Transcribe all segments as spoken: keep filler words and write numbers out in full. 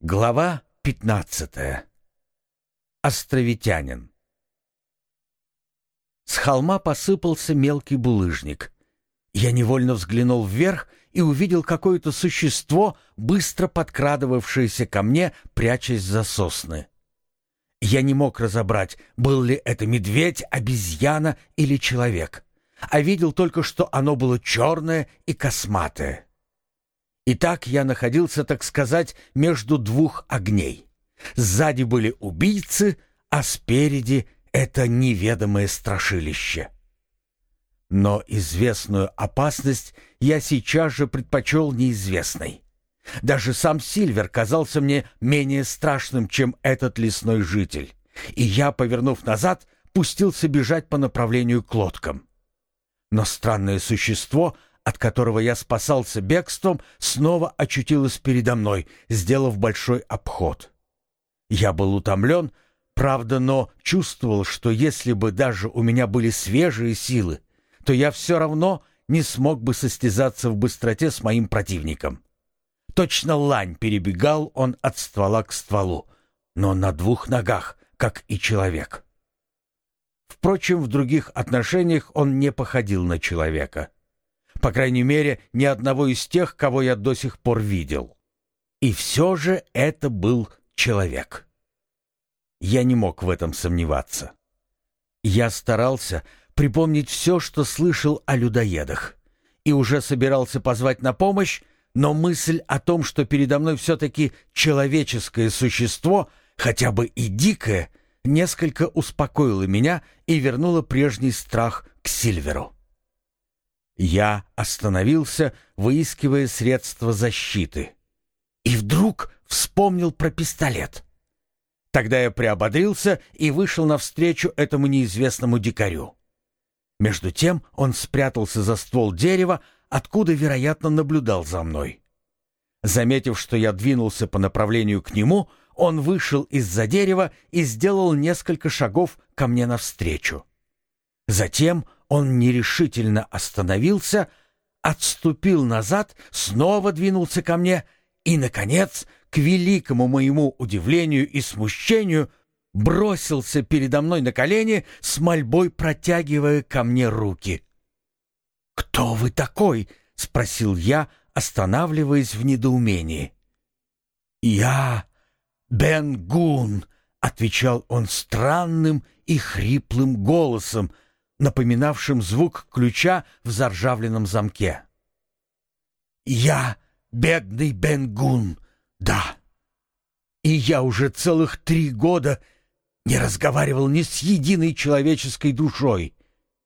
Глава пятнадцатая. Островитянин. С холма посыпался мелкий булыжник. Я невольно взглянул вверх и увидел какое-то существо, быстро подкрадывавшееся ко мне, прячась за сосны. Я не мог разобрать, был ли это медведь, обезьяна или человек, а видел только, что оно было черное и косматое. Итак, я находился, так сказать, между двух огней. Сзади были убийцы, а спереди это неведомое страшилище. Но известную опасность я сейчас же предпочел неизвестной. Даже сам Сильвер казался мне менее страшным, чем этот лесной житель, и я, повернув назад, пустился бежать по направлению к лодкам. Но странное существо, от которого я спасался бегством, снова очутилось передо мной, сделав большой обход. Я был утомлен, правда, но чувствовал, что если бы даже у меня были свежие силы, то я все равно не смог бы состязаться в быстроте с моим противником. Точно лань перебегал он от ствола к стволу, но на двух ногах, как и человек. Впрочем, в других отношениях он не походил на человека. По крайней мере, ни одного из тех, кого я до сих пор видел. И все же это был человек. Я не мог в этом сомневаться. Я старался припомнить все, что слышал о людоедах, и уже собирался позвать на помощь, но мысль о том, что передо мной все-таки человеческое существо, хотя бы и дикое, несколько успокоила меня и вернула прежний страх к Сильверу. Я остановился, выискивая средства защиты, и вдруг вспомнил про пистолет. Тогда я приободрился и вышел навстречу этому неизвестному дикарю. Между тем он спрятался за ствол дерева, откуда, вероятно, наблюдал за мной. Заметив, что я двинулся по направлению к нему, он вышел из-за дерева и сделал несколько шагов ко мне навстречу. Затем он нерешительно остановился, отступил назад, снова двинулся ко мне и, наконец, к великому моему удивлению и смущению, бросился передо мной на колени, с мольбой протягивая ко мне руки. «Кто вы такой?» — спросил я, останавливаясь в недоумении. «Я Бен-Гун», — отвечал он странным и хриплым голосом, напоминавшим звук ключа в заржавленном замке. «Я бедный Бен-Гун, да. И я уже целых три года не разговаривал ни с единой человеческой душой».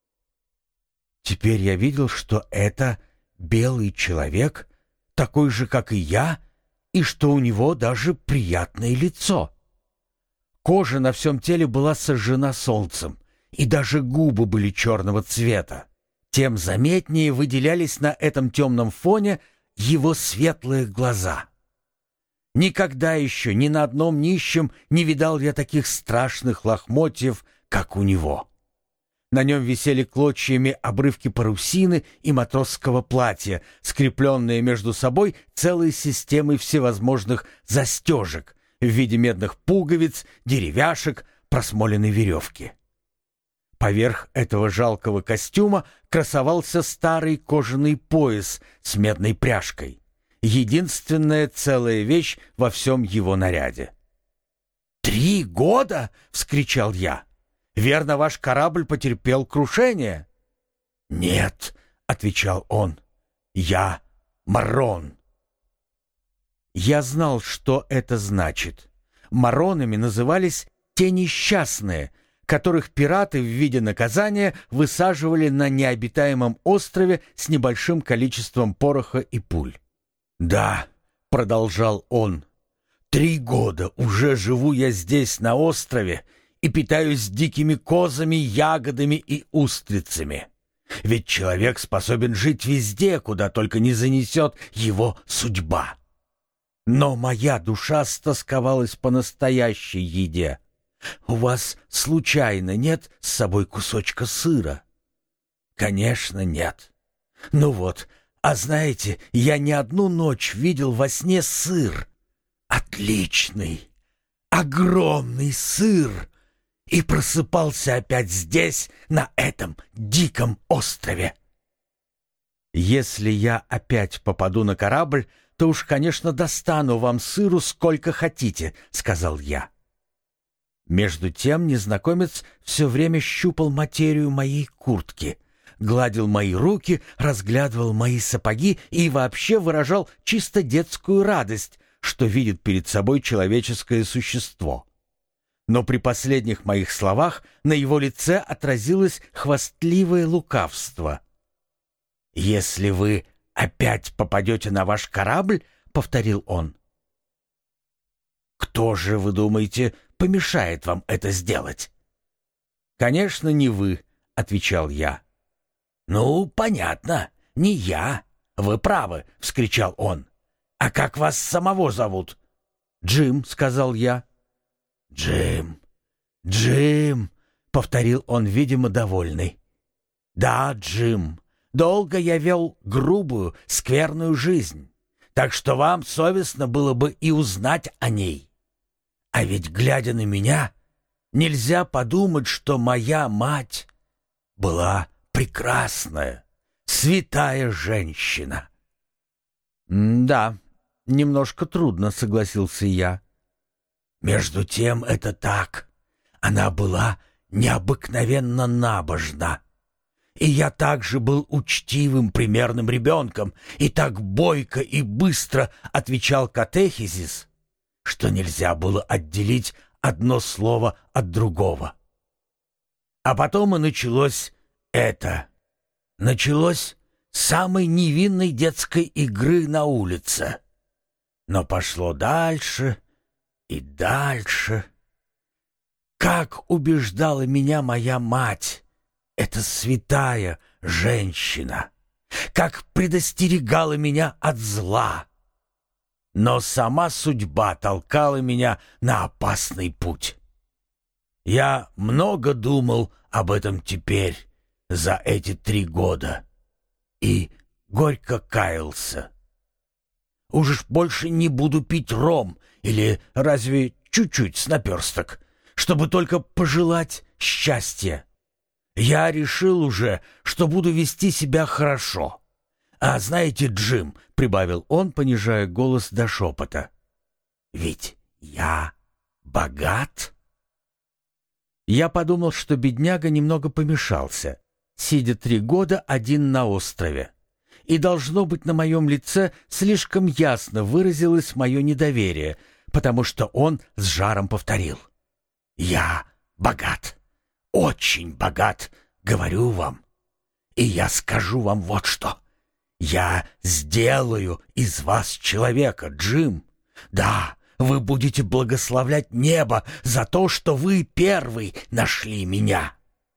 Теперь я видел, что это белый человек, такой же, как и я, и что у него даже приятное лицо. Кожа на всем теле была сожжена солнцем, и даже губы были черного цвета. Тем заметнее выделялись на этом темном фоне его светлые глаза. Никогда еще ни на одном нищем не видал я таких страшных лохмотьев, как у него. На нем висели клочьями обрывки парусины и матросского платья, скрепленные между собой целой системой всевозможных застежек в виде медных пуговиц, деревяшек, просмоленной веревки. Поверх этого жалкого костюма красовался старый кожаный пояс с медной пряжкой, единственная целая вещь во всем его наряде. «Три года!» — вскричал я. «Верно, ваш корабль потерпел крушение?» «Нет», — отвечал он, — «я Маррон». Я знал, что это значит. Марронами назывались те несчастные, которых пираты в виде наказания высаживали на необитаемом острове с небольшим количеством пороха и пуль. «Да», — продолжал он, — «три года уже живу я здесь, на острове, и питаюсь дикими козами, ягодами и устрицами. Ведь человек способен жить везде, куда только не занесет его судьба. Но моя душа стосковалась по настоящей еде. У вас случайно нет с собой кусочка сыра?» «Конечно, нет. Ну вот, а знаете, я не одну ночь видел во сне сыр. отличный, огромный сыр и просыпался опять здесь, на этом диком острове. Если я опять попаду на корабль, то уж, конечно, достану вам сыру сколько хотите, сказал я. Между тем незнакомец все время щупал материю моей куртки, гладил мои руки, разглядывал мои сапоги и вообще выражал чисто детскую радость, что видит перед собой человеческое существо. Но при последних моих словах на его лице отразилось хвастливое лукавство. «Если вы опять попадете на ваш корабль, — повторил он, — кто же, вы думаете, помешает вам это сделать?» «Конечно, не вы, — отвечал я. «Ну, понятно, не я. Вы правы, — вскричал он. А как вас самого зовут?» «Джим», — сказал я. «Джим, Джим», — повторил он, видимо, довольный. «Да, Джим, долго я вел грубую, скверную жизнь, так что вам совестно было бы и узнать о ней. А ведь, глядя на меня, нельзя подумать, что моя мать была прекрасная, святая женщина». «Да, немножко трудно», — согласился я. «Между тем это так. Она была необыкновенно набожна. И я также был учтивым, примерным ребенком, и так бойко и быстро отвечал катехизис, что нельзя было отделить одно слово от другого. А потом и началось это. Началось с самой невинной детской игры на улице. Но пошло дальше и дальше. Как убеждала меня моя мать, эта святая женщина, как предостерегала меня от зла. Но сама судьба толкала меня на опасный путь. Я много думал об этом теперь, за эти три года, и горько каялся. Уж больше не буду пить ром или разве чуть-чуть с наперсток, чтобы только пожелать счастья. Я решил уже, что буду вести себя хорошо. А знаете, Джим, — прибавил он, понижая голос до шепота, — ведь я богат. Я подумал, что бедняга немного помешался, сидя три года один на острове. И, должно быть, на моем лице слишком ясно выразилось мое недоверие, потому что он с жаром повторил: «Я богат, очень богат, говорю вам. И я скажу вам вот что. Я сделаю из вас человека, Джим. Да, вы будете благословлять небо за то, что вы первый нашли меня».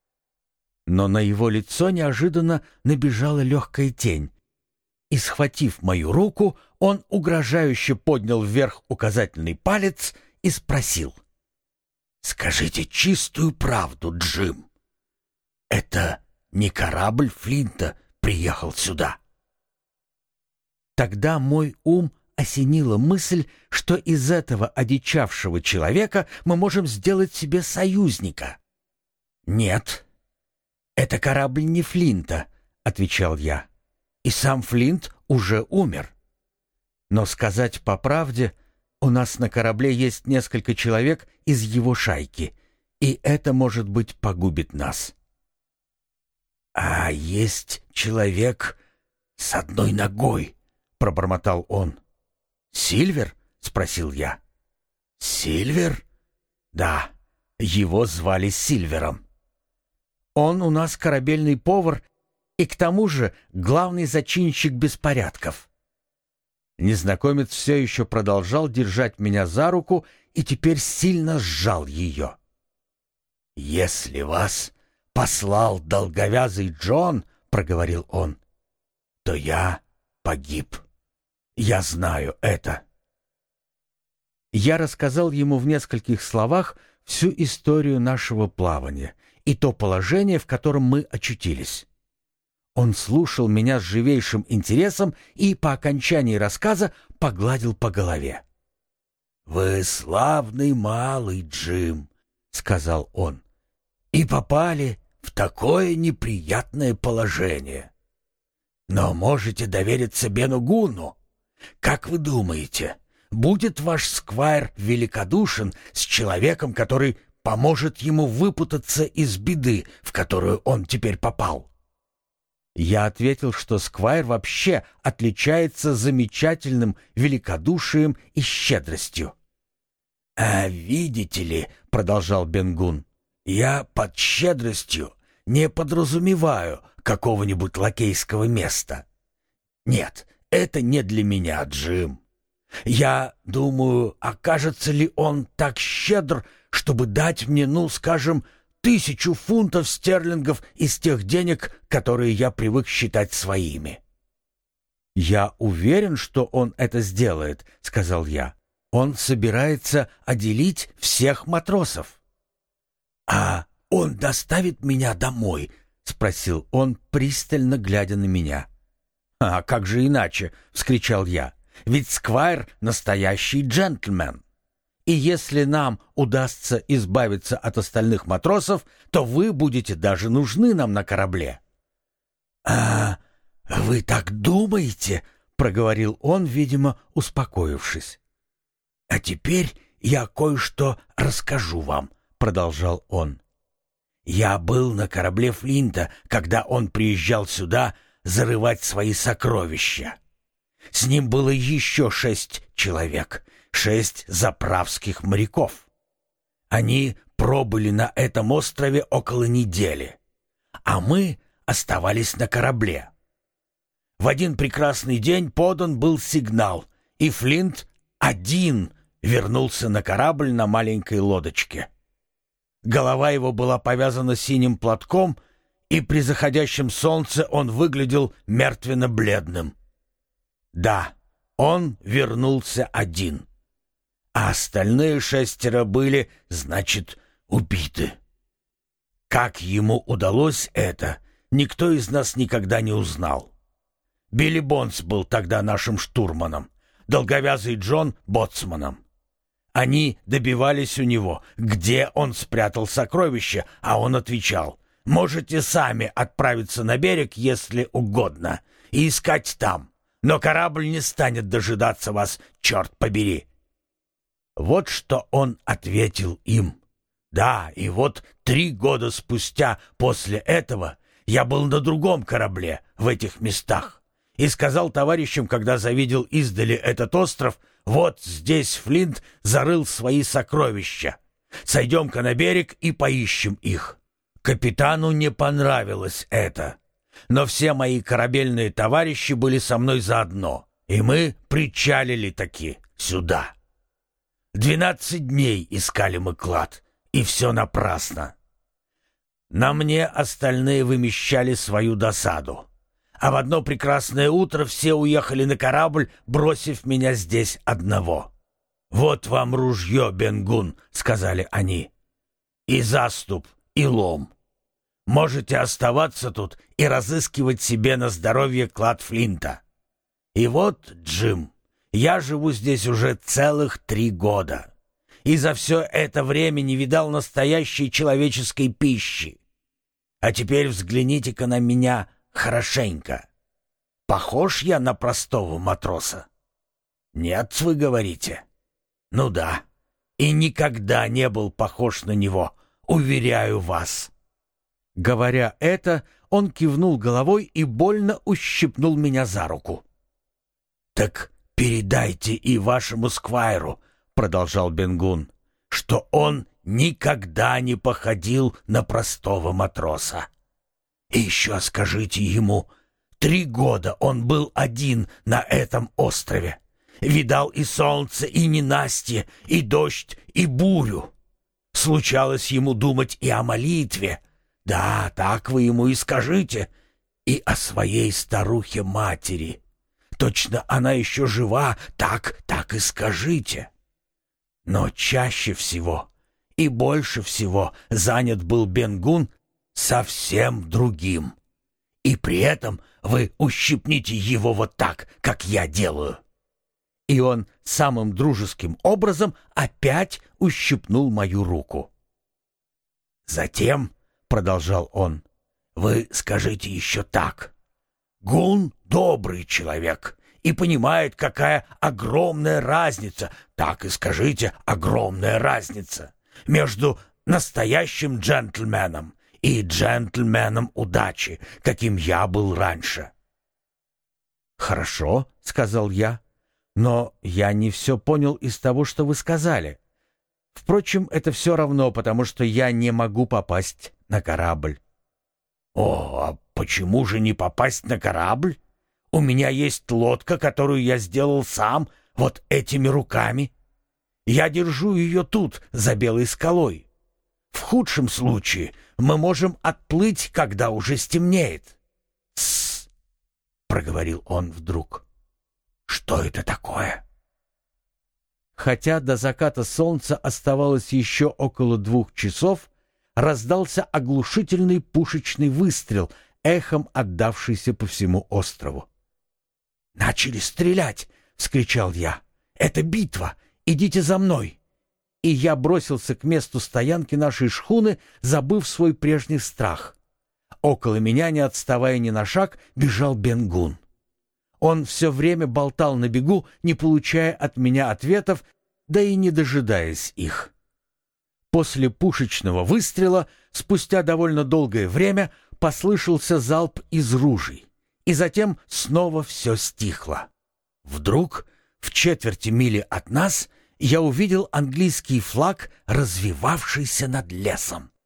Но на его лицо неожиданно набежала легкая тень, и, схватив мою руку, он угрожающе поднял вверх указательный палец и спросил: «Скажите чистую правду, Джим. Это не корабль Флинта приехал сюда?» Тогда мой ум осенила мысль, что из этого одичавшего человека мы можем сделать себе союзника. «Нет, это корабль не Флинта», — отвечал я. «И сам Флинт уже умер. Но сказать по правде, у нас на корабле есть несколько человек из его шайки, и это, может быть, погубит нас». «А есть человек с одной ногой», — пробормотал он. «Сильвер?» — спросил я. «Сильвер?» «Да, его звали Сильвером. Он у нас корабельный повар и к тому же главный зачинщик беспорядков». Незнакомец все еще продолжал держать меня за руку и теперь сильно сжал ее. «Если вас послал долговязый Джон, — проговорил он, — то я погиб. Я знаю это». Я рассказал ему в нескольких словах всю историю нашего плавания и то положение, в котором мы очутились. Он слушал меня с живейшим интересом и по окончании рассказа погладил по голове. «Вы славный малый, Джим», — сказал он, — «и попали в такое неприятное положение. Но можете довериться Бену Гунну. Как вы думаете, будет ваш сквайр великодушен с человеком, который поможет ему выпутаться из беды, в которую он теперь попал?» Я ответил, что сквайр вообще отличается замечательным великодушием и щедростью. «А видите ли, — продолжал Бен-Гун, — я под щедростью не подразумеваю какого-нибудь лакейского места. Нет, это не для меня, Джим. Я думаю, окажется ли он так щедр, чтобы дать мне, ну, скажем, тысячу фунтов стерлингов из тех денег, которые я привык считать своими». «Я уверен, что он это сделает», — сказал я. «Он собирается отделить всех матросов». «А он доставит меня домой?» — спросил он, пристально глядя на меня. «А как же иначе?» — вскричал я. «Ведь сквайр — настоящий джентльмен. И если нам удастся избавиться от остальных матросов, то вы будете даже нужны нам на корабле». «А вы так думаете?» — проговорил он, видимо, успокоившись. «А теперь я кое-что расскажу вам», — продолжал он. «Я был на корабле Флинта, когда он приезжал сюда зарывать свои сокровища. С ним было еще шесть человек, шесть заправских моряков. Они пробыли на этом острове около недели, а мы оставались на корабле. В один прекрасный день подан был сигнал, и Флинт один вернулся на корабль на маленькой лодочке. Голова его была повязана синим платком, и при заходящем солнце он выглядел мертвенно-бледным. Да, он вернулся один, а остальные шестеро были, значит, убиты. Как ему удалось это, никто из нас никогда не узнал. Билли Бонс был тогда нашим штурманом, долговязый Джон — боцманом. Они добивались у него, где он спрятал сокровища, а он отвечал: «Можете сами отправиться на берег, если угодно, и искать там, но корабль не станет дожидаться вас, черт побери». Вот что он ответил им. Да, и вот три года спустя после этого я был на другом корабле в этих местах и сказал товарищам, когда завидел издали этот остров: «Вот здесь Флинт зарыл свои сокровища. Сойдем-ка на берег и поищем их». Капитану не понравилось это, но все мои корабельные товарищи были со мной заодно, и мы причалили таки сюда. Двенадцать дней искали мы клад, и все напрасно. На мне остальные вымещали свою досаду. А в одно прекрасное утро все уехали на корабль, бросив меня здесь одного. «Вот вам ружье, Бен-Гун», — сказали они, — «и заступ, и лом. Можете оставаться тут и разыскивать себе на здоровье клад Флинта. И вот, Джим, я живу здесь уже целых три года, и за все это время не видал настоящей человеческой пищи. А теперь взгляните-ка на меня хорошенько. Похож я на простого матроса? Нет, вы говорите? Ну да, и никогда не был похож на него, уверяю вас». Говоря это, он кивнул головой и больно ущипнул меня за руку. «Так передайте и вашему сквайру», — продолжал Бен-Гун, «что он никогда не походил на простого матроса. И еще скажите ему, три года он был один на этом острове. Видал и солнце, и ненастье, и дождь, и бурю. Случалось ему думать и о молитве. Да, так вы ему и скажите. И о своей старухе-матери. Точно она еще жива, так, так и скажите. Но чаще всего и больше всего занят был Бен-Гун совсем другим. И при этом вы ущипните его вот так, как я делаю. И он самым дружеским образом опять ущипнул мою руку. «Затем, — продолжал он, — вы скажите еще так. Гун — добрый человек и понимает, какая огромная разница, так и скажите, огромная разница, между настоящим джентльменом и джентльменом удачи, каким я был раньше». «Хорошо, — сказал я, — но я не все понял из того, что вы сказали. Впрочем, это все равно, потому что я не могу попасть на корабль». «О, а почему же не попасть на корабль? У меня есть лодка, которую я сделал сам, вот этими руками. Я держу ее тут, за белой скалой. В худшем случае мы можем отплыть, когда уже стемнеет». «Тссс», — проговорил он вдруг. «Что это такое?» Хотя до заката солнца оставалось еще около двух часов, раздался оглушительный пушечный выстрел, эхом отдавшийся по всему острову. «Начали стрелять!» — вскричал я. «Это битва! Идите за мной!» И я бросился к месту стоянки нашей шхуны, забыв свой прежний страх. Около меня, не отставая ни на шаг, бежал Бен-Гун. Он все время болтал на бегу, не получая от меня ответов, да и не дожидаясь их. После пушечного выстрела, спустя довольно долгое время, послышался залп из ружей, и затем снова все стихло. Вдруг, в четверти мили от нас, я увидел английский флаг, развевавшийся над лесом.